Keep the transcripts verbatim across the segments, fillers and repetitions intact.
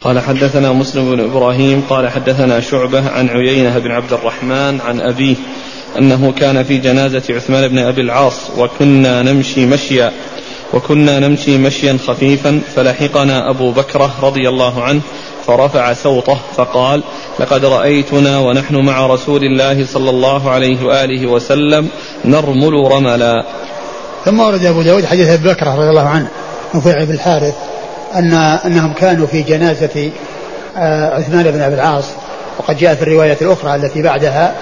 قال حدثنا مسلم بن إبراهيم قال حدثنا شعبة عن عيينة بن عبد الرحمن عن أبيه أنه كان في جنازة عثمان بن أبي العاص وكنا نمشي مشيا وكنا نمشي مشيا خفيفا فلحقنا أبو بكر رضي الله عنه فرفع صوته فقال لقد رأيتنا ونحن مع رسول الله صلى الله عليه وآله وسلم نرمل رملا. ثم ورد أبو داود حديث أبي بكر رضي الله عنه نفيع بن الحارث أن أنهم كانوا في جنازة عثمان بن أبي العاص, وقد جاء في الرواية الأخرى التي بعدها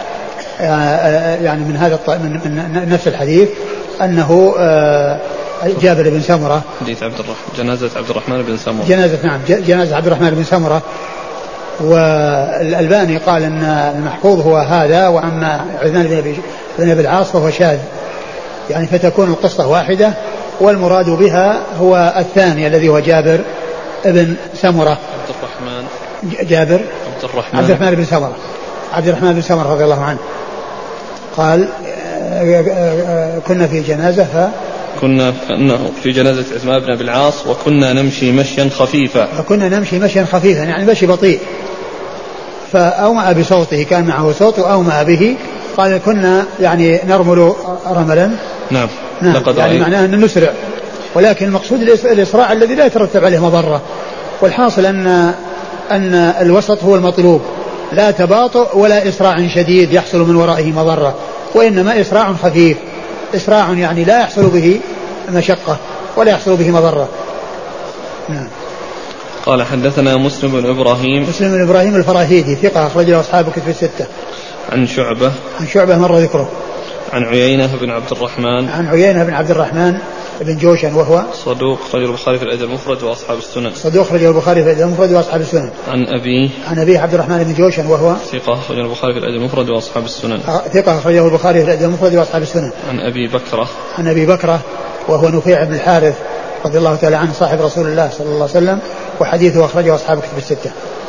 يعني من هذا من نفس الحديث أنه جابر بن سمرة حديث عبد الرحمن جنازة عبد الرحمن بن سمرة جنازة نعم جنازة عبد الرحمن بن سمرة. والألباني قال أن المحفوظ هو هذا, وأما عثمان بن أبي العاص فهو شاذ, يعني فتكون القصة واحدة والمراد بها هو الثاني الذي هو جابر بن سمرة عبد الرحمن جابر عبد الرحمن عبد الرحمن بن سمرة عبد الرحمن بن سمرة رضي الله عنه قال كنا في جنازة ف كنا في جنازة عثمان بن أبي العاص وكنا نمشي مشيا خفيفا وكنا نمشي مشيا خفيفا يعني مشي بطيء, فأومأ بصوته كان معه صوت وأومأ به, قال كنا يعني نرمل رملا نعم, نعم لقد يعني معناه أن نسرع, ولكن المقصود الإسراع الذي لا يترتب عليه مضرة, والحاصل أن أن الوسط هو المطلوب, لا تباطؤ ولا إسراع شديد يحصل من ورائه مضرة, وإنما إسراع خفيف, إسراع يعني لا يحصل به مشقة ولا يحصل به مضرة. نعم. قال حدثنا مسلم بن إبراهيم مسلم بن إبراهيم الفراهيدي ثقة أخرج له أصحاب الكتب الستة. عن شعبة عن شعبة مر ذكره. عن عيينة بن عبد الرحمن عن عيينة بن عبد الرحمن بن جوشن وهو صدوق خرج البخاري في الأدب المفرد وأصحاب السنن. صدوق خرج البخاري في الأدب المفرد وأصحاب السنن. عن أبيه عن أبيه عبد الرحمن بن جوشن وهو ثقة خرج البخاري في الأدب المفرد وأصحاب السنن. ثقة خرجه البخاري في الأدب المفرد وأصحاب السنن. عن أبي بكرة عن أبي بكرة وهو نفيع بن الحارث رضي الله تعالى عنه صاحب رسول الله صلى الله عليه وسلم, وحديثه أخرجه أصحاب الكتب الستة.